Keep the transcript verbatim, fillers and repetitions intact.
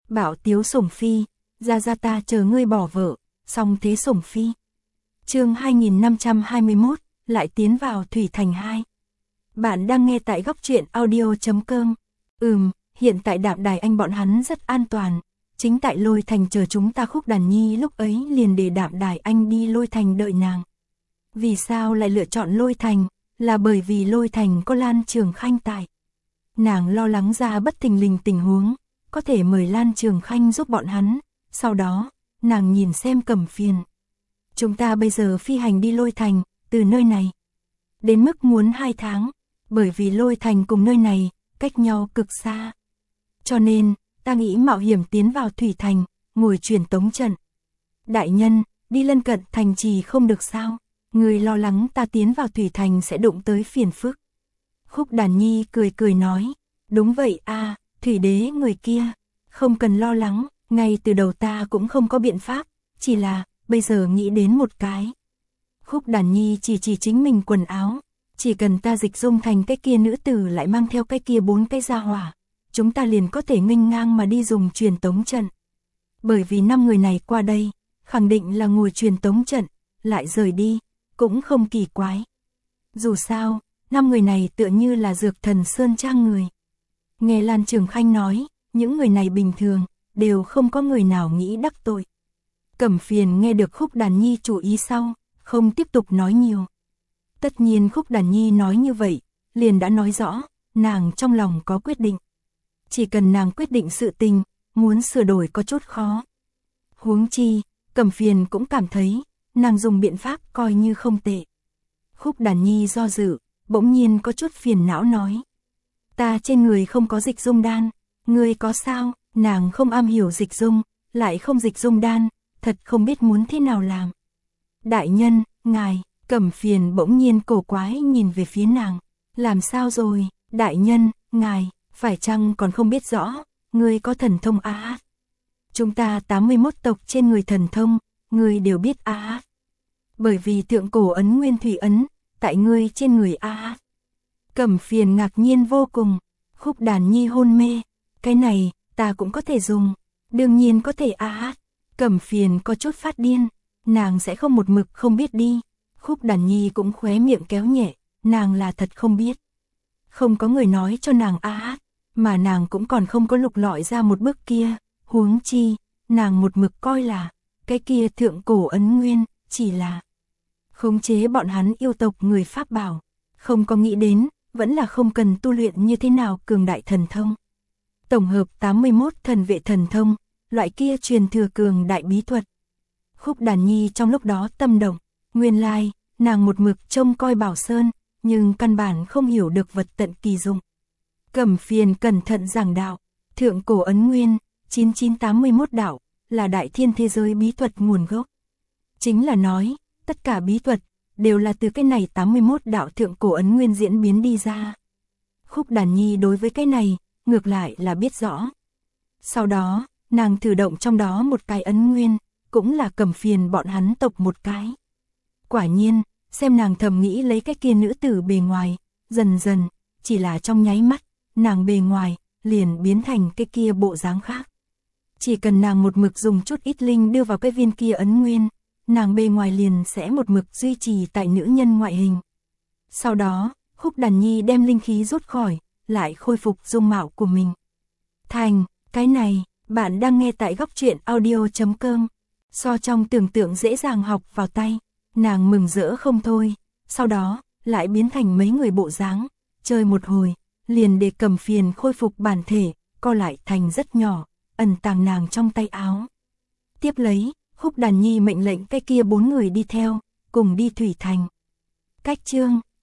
Bảo Tiếu Sủng Phi, ra ra ta chờ ngươi bỏ vợ, xong thế Sủng Phi. Chương hai nghìn năm trăm hai mươi mốt, lại tiến vào Thủy Thành hai. Bạn đang nghe tại góc truyện audio chấm com. Ừm, hiện tại Đạm Đài Anh bọn hắn rất an toàn. Chính tại Lôi Thành chờ chúng ta. Khúc Đàn Nhi lúc ấy liền để Đạm Đài Anh đi Lôi Thành đợi nàng. Vì sao lại lựa chọn Lôi Thành? Là bởi vì Lôi Thành có Lan Trường Khanh tại. Nàng lo lắng ra bất thình lình tình huống, có thể mời Lan Trường Khanh giúp bọn hắn. Sau đó, nàng nhìn xem Cẩm Phiền. Chúng ta bây giờ phi hành đi Lôi Thành, từ nơi này đến mức muốn hai tháng, bởi vì Lôi Thành cùng nơi này cách nhau cực xa. Cho nên, ta nghĩ mạo hiểm tiến vào Thủy Thành, ngồi truyền tống trận. Đại nhân, đi lân cận thành trì không được sao? Người lo lắng ta tiến vào Thủy Thành sẽ đụng tới phiền phức. Khúc Đàn Nhi cười cười nói, đúng vậy a, Thủy Đế người kia, không cần lo lắng, ngay từ đầu ta cũng không có biện pháp, chỉ là bây giờ nghĩ đến một cái. Khúc Đàn Nhi chỉ chỉ chính mình quần áo, chỉ cần ta dịch dung thành cái kia nữ tử lại mang theo cái kia bốn cái gia hỏa, chúng ta liền có thể nghênh ngang mà đi dùng truyền tống trận. Bởi vì năm người này qua đây, khẳng định là ngồi truyền tống trận, lại rời đi, cũng không kỳ quái. Dù sao, năm người này tựa như là Dược Thần Sơn Trang người. Nghe Lan Trường Khanh nói, những người này bình thường, đều không có người nào nghĩ đắc tội. Cẩm Phiền nghe được Khúc Đàn Nhi chủ ý sau, không tiếp tục nói nhiều. Tất nhiên Khúc Đàn Nhi nói như vậy, liền đã nói rõ, nàng trong lòng có quyết định. Chỉ cần nàng quyết định sự tình, muốn sửa đổi có chút khó. Huống chi, Cẩm Phiền cũng cảm thấy, nàng dùng biện pháp coi như không tệ. Khúc Đàn Nhi do dự, bỗng nhiên có chút phiền não nói. Ta trên người không có dịch dung đan, ngươi có sao? Nàng không am hiểu dịch dung, lại không dịch dung đan, thật không biết muốn thế nào làm. Đại nhân, ngài, Cẩm Phiền bỗng nhiên cổ quái nhìn về phía nàng. Làm sao rồi, đại nhân, ngài, phải chăng còn không biết rõ, ngươi có thần thông á? Chúng ta tám mươi mốt tộc trên người thần thông, ngươi đều biết á. Bởi vì thượng cổ ấn Nguyên Thủy ấn, tại ngươi trên người á. Cẩm Phiền ngạc nhiên vô cùng, Khúc Đàn Nhi hôn mê, cái này, ta cũng có thể dùng, đương nhiên có thể á. Cẩm Phiền có chút phát điên, nàng sẽ không một mực không biết đi. Khúc Đàn Nhi cũng khóe miệng kéo nhẹ, nàng là thật không biết. Không có người nói cho nàng á, mà nàng cũng còn không có lục lọi ra một bước kia, huống chi, nàng một mực coi là, cái kia thượng cổ ấn nguyên, chỉ là khống chế bọn hắn yêu tộc người Pháp bảo, không có nghĩ đến, vẫn là không cần tu luyện như thế nào cường đại thần thông. Tổng hợp tám mươi mốt thần vệ thần thông, loại kia truyền thừa cường đại bí thuật. Khúc Đàn Nhi trong lúc đó tâm động, nguyên lai, nàng một mực trông coi Bảo Sơn, nhưng căn bản không hiểu được vật tận kỳ dụng. Cẩm Phiền cẩn thận giảng đạo, thượng cổ ấn nguyên, chín chín tám mươi mốt đạo, là đại thiên thế giới bí thuật nguồn gốc. Chính là nói, tất cả bí thuật, đều là từ cái này tám mươi mốt đạo thượng cổ ấn nguyên diễn biến đi ra. Khúc Đàn Nhi đối với cái này, ngược lại là biết rõ. Sau đó, nàng thử động trong đó một cái ấn nguyên, cũng là Cẩm Phiền bọn hắn tộc một cái. Quả nhiên, xem nàng thầm nghĩ lấy cái kia nữ tử bề ngoài, dần dần, chỉ là trong nháy mắt, nàng bề ngoài, liền biến thành cái kia bộ dáng khác. Chỉ cần nàng một mực dùng chút ít linh đưa vào cái viên kia ấn nguyên, nàng bề ngoài liền sẽ một mực duy trì tại nữ nhân ngoại hình. Sau đó, Khúc Đàn Nhi đem linh khí rút khỏi, lại khôi phục dung mạo của mình. Thành, cái này, bạn đang nghe tại góc truyện audio chấm com. So trong tưởng tượng dễ dàng học vào tay, nàng mừng rỡ không thôi, sau đó, lại biến thành mấy người bộ dáng, chơi một hồi, liền để Cẩm Phiền khôi phục bản thể, co lại thành rất nhỏ, ẩn tàng nàng trong tay áo. Tiếp lấy, Khúc Đàn Nhi mệnh lệnh cái kia bốn người đi theo, cùng đi Thủy Thành. Cách chương